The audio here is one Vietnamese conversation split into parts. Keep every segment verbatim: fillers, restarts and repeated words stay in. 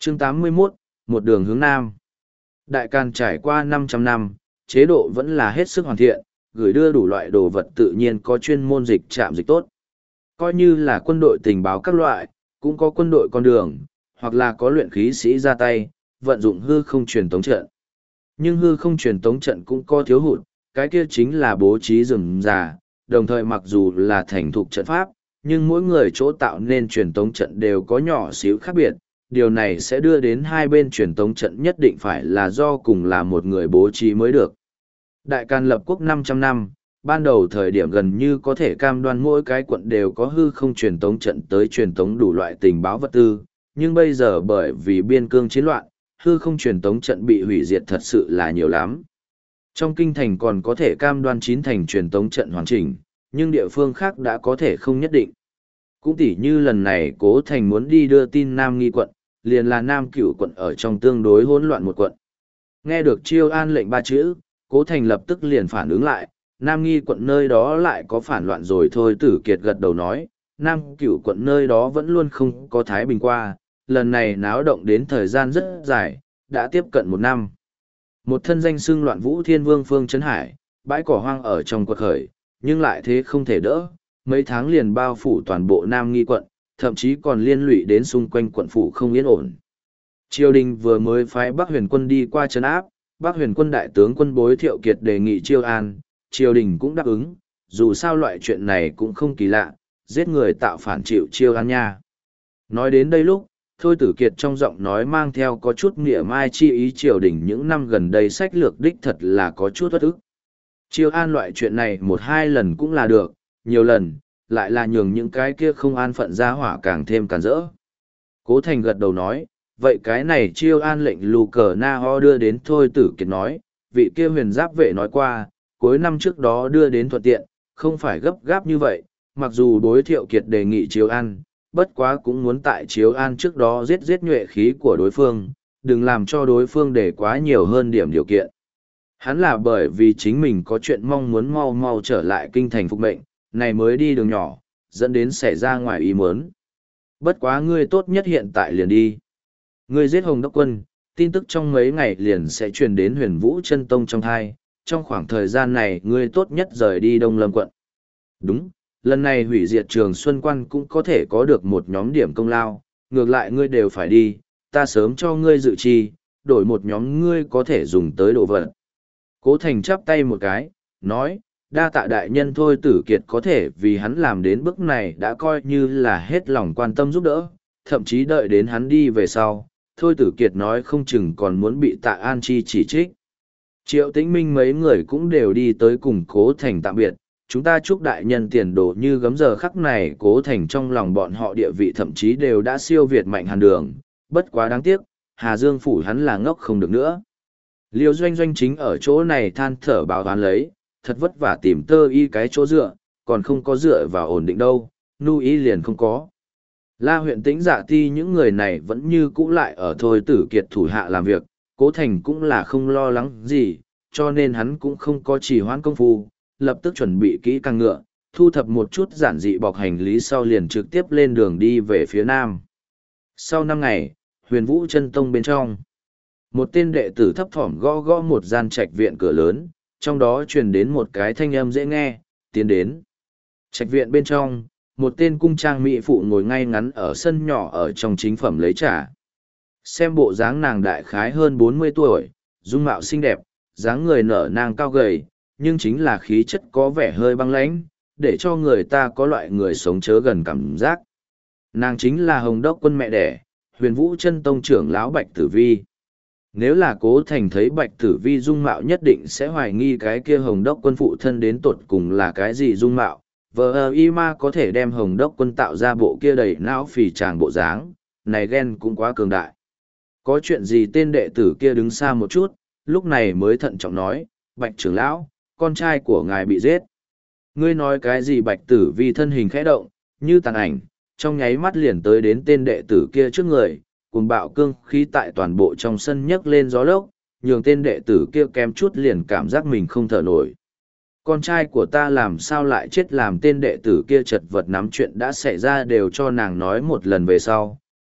Chương tám mươi mốt, một đường hướng Nam. Đại Càn trải qua năm trăm năm, chế độ vẫn là hết sức hoàn thiện, gửi đưa đủ loại đồ vật tự nhiên có chuyên môn dịch trạm dịch tốt. Coi như là quân đội tình báo các loại, cũng có quân đội con đường, hoặc là có luyện khí sĩ ra tay, vận dụng hư không truyền tống trận. Nhưng hư không truyền tống trận cũng có thiếu hụt, cái kia chính là bố trí rừng già, đồng thời mặc dù là thành thục trận pháp, nhưng mỗi người chỗ tạo nên truyền tống trận đều có nhỏ xíu khác biệt, điều này sẽ đưa đến hai bên truyền tống trận nhất định phải là do cùng là một người bố trí mới được. Đại Càn lập quốc năm trăm năm, ban đầu thời điểm gần như có thể cam đoan mỗi cái quận đều có hư không truyền tống trận tới truyền tống đủ loại tình báo vật tư, nhưng bây giờ bởi vì biên cương chiến loạn, hư không truyền tống trận bị hủy diệt thật sự là nhiều lắm. Trong kinh thành còn có thể cam đoan chín thành truyền tống trận hoàn chỉnh, nhưng địa phương khác đã có thể không nhất định. Cũng tỉ như lần này Cố Thành muốn đi đưa tin Nam Nghi quận, liền là Nam Cửu quận ở trong tương đối hỗn loạn một quận. Nghe được chiêu an lệnh ba chữ, Cố Thành lập tức liền phản ứng lại, Nam Nghi quận nơi đó lại có phản loạn rồi thôi. Tử Kiệt gật đầu nói, Nam Cửu quận nơi đó vẫn luôn không có thái bình qua, lần này náo động đến thời gian rất dài, đã tiếp cận một năm. Một thân danh xưng loạn vũ thiên vương Phương Trấn Hải, bãi cỏ hoang ở trong quật khởi, nhưng lại thế không thể đỡ, mấy tháng liền bao phủ toàn bộ Nam Nghi quận, thậm chí còn liên lụy đến xung quanh quận phủ không yên ổn. Triều đình vừa mới phái Bắc Huyền quân đi qua trấn áp, Bắc Huyền quân đại tướng quân Bối Thiệu Kiệt đề nghị chiêu an, triều đình cũng đáp ứng, dù sao loại chuyện này cũng không kỳ lạ, giết người tạo phản chịu chiêu an nha. Nói đến đây lúc, Thôi Tử Kiệt trong giọng nói mang theo có chút nghĩa mai chi ý triều đình những năm gần đây sách lược đích thật là có chút bất ức. Chiêu an loại chuyện này một hai lần cũng là được, nhiều lần, lại là nhường những cái kia không an phận ra hỏa càng thêm càn rỡ. Cố Thành gật đầu nói, vậy cái này chiêu an lệnh lù cờ na ho đưa đến Thôi Tử Kiệt nói, vị kia huyền giáp vệ nói qua, cuối năm trước đó đưa đến thuận tiện, không phải gấp gáp như vậy, mặc dù Bối Thiệu Kiệt đề nghị chiêu an, bất quá cũng muốn tại chiếu an trước đó giết giết nhuệ khí của đối phương, đừng làm cho đối phương để quá nhiều hơn điểm điều kiện. Hắn là bởi vì chính mình có chuyện mong muốn mau mau trở lại kinh thành phục mệnh, này mới đi đường nhỏ, dẫn đến xảy ra ngoài ý muốn. Bất quá ngươi tốt nhất hiện tại liền đi. Ngươi giết Hồng Đốc Quân, tin tức trong mấy ngày liền sẽ truyền đến Huyền Vũ Chân Tông trong thai, trong khoảng thời gian này ngươi tốt nhất rời đi Đông Lâm quận. Đúng, lần này hủy diệt Trường Xuân Quan cũng có thể có được một nhóm điểm công lao, ngược lại ngươi đều phải đi, ta sớm cho ngươi dự chi, đổi một nhóm ngươi có thể dùng tới đồ vật. Cố Thành chắp tay một cái, nói, đa tạ đại nhân Thôi Tử Kiệt có thể vì hắn làm đến bước này đã coi như là hết lòng quan tâm giúp đỡ, thậm chí đợi đến hắn đi về sau, Thôi Tử Kiệt nói không chừng còn muốn bị Tạ An Chi chỉ trích. Triệu Tĩnh Minh mấy người cũng đều đi tới cùng Cố Thành tạm biệt, chúng ta chúc đại nhân tiền đồ như gấm giờ khắc này. Cố Thành trong lòng bọn họ địa vị thậm chí đều đã siêu việt Mạnh Hàn Đường, bất quá đáng tiếc, Hà Dương phủ hắn là ngốc không được nữa. Liêu Doanh Doanh chính ở chỗ này than thở báo toán lấy, thật vất vả tìm tơ y cái chỗ dựa, còn không có dựa vào ổn định đâu, nu y liền không có. La huyện Tĩnh Dạ Ti những người này vẫn như cũ lại ở Thôi Tử Kiệt thủ hạ làm việc, Cố Thành cũng là không lo lắng gì, cho nên hắn cũng không có trì hoãn công phu, lập tức chuẩn bị kỹ càng ngựa, thu thập một chút giản dị bọc hành lý sau liền trực tiếp lên đường đi về phía nam. Sau năm ngày, Huyền Vũ Chân Tông bên trong, một tên đệ tử thấp thỏm gõ gõ một gian trạch viện cửa lớn, trong đó truyền đến một cái thanh âm dễ nghe, tiến đến. Trạch viện bên trong, một tên cung trang mỹ phụ ngồi ngay ngắn ở sân nhỏ ở trong chính phẩm lấy trà. Xem bộ dáng nàng đại khái hơn bốn mươi tuổi, dung mạo xinh đẹp, dáng người nở nang cao gầy, nhưng chính là khí chất có vẻ hơi băng lãnh, để cho người ta có loại người sống chớ gần cảm giác. Nàng chính là Hồng Đốc Quân mẹ đẻ, Huyền Vũ Chân Tông trưởng lão Bạch Tử Vi. Nếu là Cố Thành thấy Bạch Tử Vi dung mạo nhất định sẽ hoài nghi cái kia Hồng Đốc Quân phụ thân đến tột cùng là cái gì dung mạo, vờ y ma có thể đem Hồng Đốc Quân tạo ra bộ kia đầy não phì tràng bộ dáng, này ghen cũng quá cường đại. Có chuyện gì tên đệ tử kia đứng xa một chút, lúc này mới thận trọng nói, Bạch trưởng lão, con trai của ngài bị giết. Ngươi nói cái gì? Bạch Tử Vi thân hình khẽ động, như tàn ảnh, trong nháy mắt liền tới đến tên đệ tử kia trước người, cùng bạo cương khí tại toàn bộ trong sân nhấc lên gió lốc, nhường tên đệ tử kia kém chút liền cảm giác mình không thở nổi. Con trai của ta làm sao lại chết? Làm tên đệ tử kia chật vật nắm chuyện đã xảy ra đều cho nàng nói một lần về sau,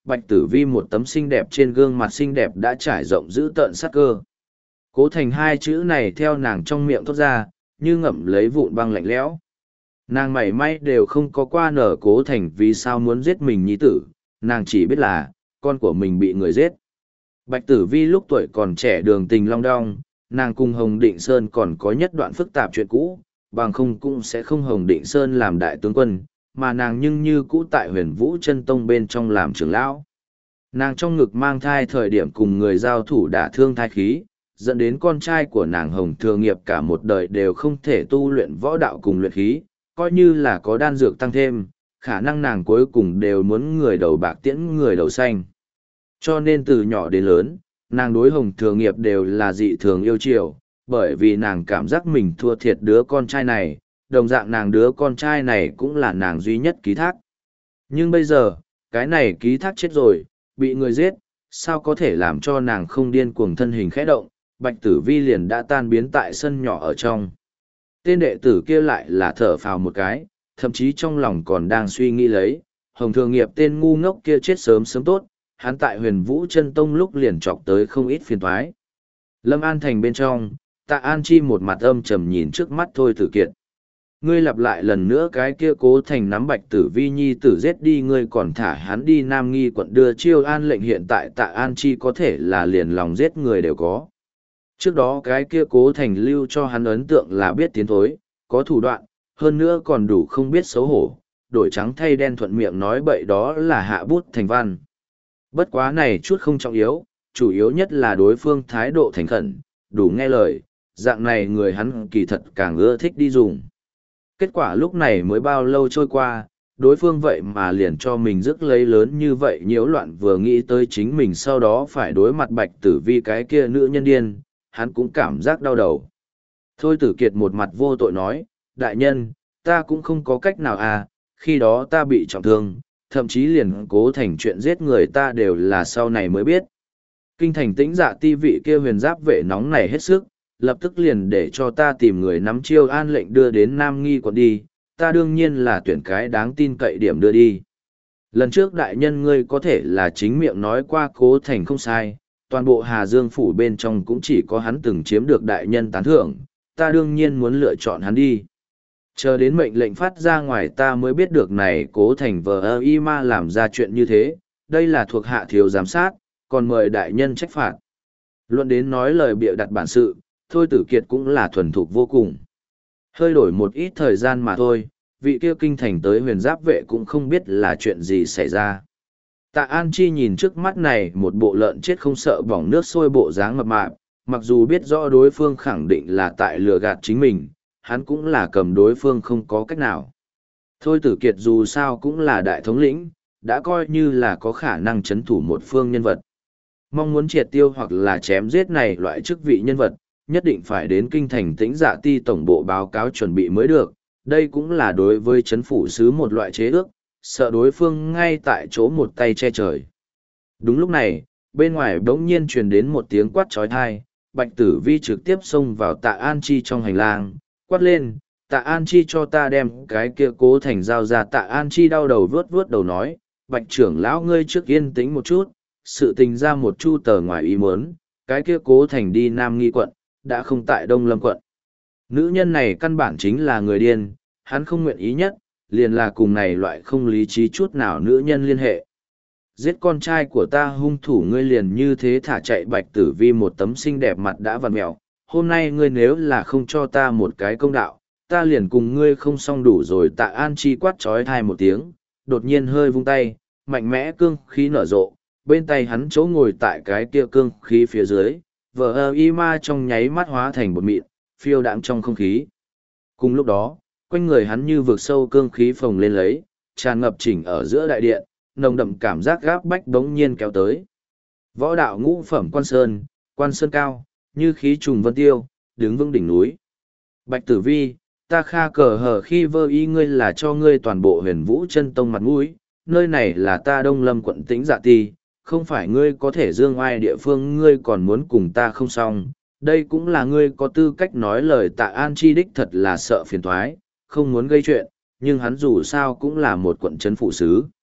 Bạch Tử Vi một tấm xinh đẹp trên gương mặt xinh đẹp đã trải rộng giữ tợn sắc cơ. Cố Thành hai chữ này theo nàng trong miệng thốt ra, như ngậm lấy vụn băng lạnh lẽo. Nàng mảy may đều không có qua nở Cố Thành vì sao muốn giết mình nhi tử, nàng chỉ biết là, con của mình bị người giết. Bạch Tử Vi lúc tuổi còn trẻ đường tình long đong, nàng cùng Hồng Định Sơn còn có nhất đoạn phức tạp chuyện cũ, bằng không cũng sẽ không Hồng Định Sơn làm đại tướng quân, mà nàng nhưng như cũ tại huyền vũ chân tông bên trong làm trưởng lão. Nàng trong ngực mang thai thời điểm cùng người giao thủ đả thương thai khí, dẫn đến con trai của nàng Hồng Thừa Nghiệp cả một đời đều không thể tu luyện võ đạo cùng luyện khí, coi như là có đan dược tăng thêm, khả năng nàng cuối cùng đều muốn người đầu bạc tiễn người đầu xanh. Cho nên từ nhỏ đến lớn, nàng đối Hồng Thừa Nghiệp đều là dị thường yêu chiều, bởi vì nàng cảm giác mình thua thiệt đứa con trai này, đồng dạng nàng đứa con trai này cũng là nàng duy nhất ký thác. Nhưng bây giờ, cái này ký thác chết rồi, bị người giết, sao có thể làm cho nàng không điên cuồng thân hình khẽ động, Bạch Tử Vi liền đã tan biến tại sân nhỏ ở trong. Tên đệ tử kia lại là thở phào một cái, thậm chí trong lòng còn đang suy nghĩ lấy, Hồng Thừa Nghiệp tên ngu ngốc kia chết sớm sớm tốt, hắn tại huyền vũ chân tông lúc liền chọc tới không ít phiền toái. Lâm An Thành bên trong, Tạ An Chi một mặt âm trầm nhìn trước mắt Thôi Tử Kiệt. Ngươi lặp lại lần nữa cái kia Cố Thành nắm Bạch Tử Vi nhi tử giết đi, ngươi còn thả hắn đi Nam Nghi quận đưa chiêu an lệnh, hiện tại Tạ An Chi có thể là liền lòng giết người đều có. Trước đó cái kia Cố Thành lưu cho hắn ấn tượng là biết tiến thối, có thủ đoạn, hơn nữa còn đủ không biết xấu hổ, đổi trắng thay đen thuận miệng nói bậy đó là hạ bút thành văn. Bất quá này chút không trọng yếu, chủ yếu nhất là đối phương thái độ thành khẩn, đủ nghe lời, dạng này người hắn kỳ thật càng ưa thích đi dùng. Kết quả lúc này mới bao lâu trôi qua, đối phương vậy mà liền cho mình rước lấy lớn như vậy nhiễu loạn, vừa nghĩ tới chính mình sau đó phải đối mặt Bạch Tử Vi cái kia nữ nhân điên, hắn cũng cảm giác đau đầu. Thôi Tử Kiệt một mặt vô tội nói, đại nhân, ta cũng không có cách nào à, khi đó ta bị trọng thương, thậm chí liền Cố Thành chuyện giết người ta đều là sau này mới biết. Kinh thành Tĩnh Dạ ti vị kia huyền giáp vệ nóng này hết sức, lập tức liền để cho ta tìm người nắm chiêu an lệnh đưa đến Nam Nghi quận đi, ta đương nhiên là tuyển cái đáng tin cậy điểm đưa đi. Lần trước đại nhân ngươi có thể là chính miệng nói qua Cố Thành không sai, toàn bộ Hà Dương phủ bên trong cũng chỉ có hắn từng chiếm được đại nhân tán thưởng, ta đương nhiên muốn lựa chọn hắn đi. Chờ đến mệnh lệnh phát ra ngoài ta mới biết được này Cố Thành vờ ơ y ma làm ra chuyện như thế, đây là thuộc hạ thiếu giám sát, còn mời đại nhân trách phạt. Luận đến nói lời bịa đặt bản sự, Thôi Tử Kiệt cũng là thuần thục vô cùng. Hơi đổi một ít thời gian mà thôi, vị kia kinh thành tới huyền giáp vệ cũng không biết là chuyện gì xảy ra. Tạ An Chi nhìn trước mắt này một bộ lợn chết không sợ bỏng nước sôi bộ dáng mập mạp, mặc dù biết rõ đối phương khẳng định là tại lừa gạt chính mình, hắn cũng là cầm đối phương không có cách nào. Thôi Tử Kiệt dù sao cũng là đại thống lĩnh, đã coi như là có khả năng chấn thủ một phương nhân vật. Mong muốn triệt tiêu hoặc là chém giết này loại chức vị nhân vật, nhất định phải đến kinh thành Tĩnh Dạ ti tổng bộ báo cáo chuẩn bị mới được, đây cũng là đối với chấn phủ sứ một loại chế ước, sợ đối phương ngay tại chỗ một tay che trời. Đúng lúc này, bên ngoài bỗng nhiên truyền đến một tiếng quát trói thai, Bạch Tử Vi trực tiếp xông vào Tạ An Chi trong hành lang, quát lên, Tạ An Chi cho ta đem cái kia Cố Thành giao ra. Tạ An Chi đau đầu vướt vướt đầu nói, Bạch trưởng lão ngươi trước yên tĩnh một chút, sự tình ra một chu tờ ngoài ý muốn, cái kia Cố Thành đi Nam Nghi quận, đã không tại Đông Lâm quận. Nữ nhân này căn bản chính là người điên, hắn không nguyện ý nhất, liền là cùng này loại không lý trí chút nào nữ nhân liên hệ. Giết con trai của ta hung thủ ngươi liền như thế thả chạy. Bạch Tử Vi một tấm xinh đẹp mặt đã vằn mẹo, hôm nay ngươi nếu là không cho ta một cái công đạo, ta liền cùng ngươi không xong đủ rồi. Tạ An Chi quát trói thai một tiếng, đột nhiên hơi vung tay, mạnh mẽ cương khí nở rộ, bên tay hắn chỗ ngồi tại cái kia cương khí phía dưới, vờ ơ y ma trong nháy mắt hóa thành bột mịn, phiêu đãng trong không khí. Cùng lúc đó, quanh người hắn như vực sâu cương khí phồng lên lấy, tràn ngập chỉnh ở giữa đại điện, nồng đậm cảm giác gáp bách đống nhiên kéo tới. Võ đạo ngũ phẩm quan sơn, quan sơn cao, như khí trùng vân tiêu, đứng vững đỉnh núi. Bạch Tử Vi, ta kha cờ hờ khi vơ y ngươi là cho ngươi toàn bộ huyền vũ chân tông mặt mũi, nơi này là ta Đông Lâm quận Tĩnh Dạ ti, không phải ngươi có thể dương oai địa phương, ngươi còn muốn cùng ta không xong, đây cũng là ngươi có tư cách nói lời. Tạ An Chi đích thật là sợ phiền thoái, không muốn gây chuyện, nhưng hắn dù sao cũng là một quận trấn phụ sứ.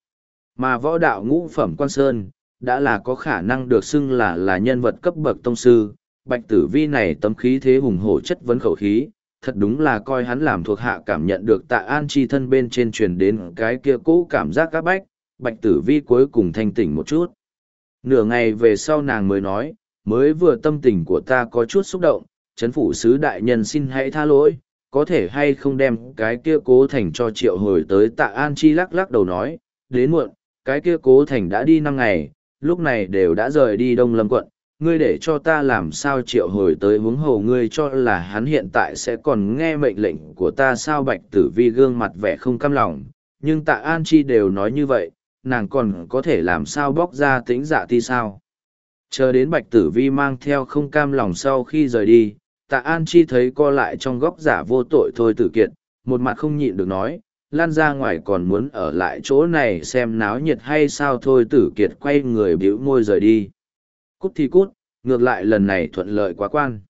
Mà võ đạo ngũ phẩm quan sơn, đã là có khả năng được xưng là là nhân vật cấp bậc tông sư, Bạch Tử Vi này tấm khí thế hùng hổ chất vấn khẩu khí, thật đúng là coi hắn làm thuộc hạ cảm nhận được Tạ An chi thân bên trên truyền đến cái kia cũ cảm giác các bách, Bạch Tử Vi cuối cùng thanh tỉnh một chút. Nửa ngày về sau nàng mới nói, mới vừa tâm tình của ta có chút xúc động, chấn phủ sứ đại nhân xin hãy tha lỗi, có thể hay không đem cái kia Cố Thành cho triệu hồi tới. Tạ An chi lắc lắc đầu nói, đến muộn, cái kia Cố Thành đã đi năm ngày, lúc này đều đã rời đi Đông Lâm quận, ngươi để cho ta làm sao triệu hồi tới, huống hồ ngươi cho là hắn hiện tại sẽ còn nghe mệnh lệnh của ta sao? Bạch Tử Vi gương mặt vẻ không cam lòng, nhưng Tạ An chi đều nói như vậy, nàng còn có thể làm sao bóc ra tính dạ ti sao? Chờ đến Bạch Tử Vi mang theo không cam lòng sau khi rời đi, Tạ An chi thấy co lại trong góc giả vô tội Thôi Tử Kiệt, một mặt không nhịn được nói, lan ra ngoài còn muốn ở lại chỗ này xem náo nhiệt hay sao? Thôi Tử Kiệt quay người bĩu môi rời đi. Cút thì cút, ngược lại lần này thuận lợi quá quan.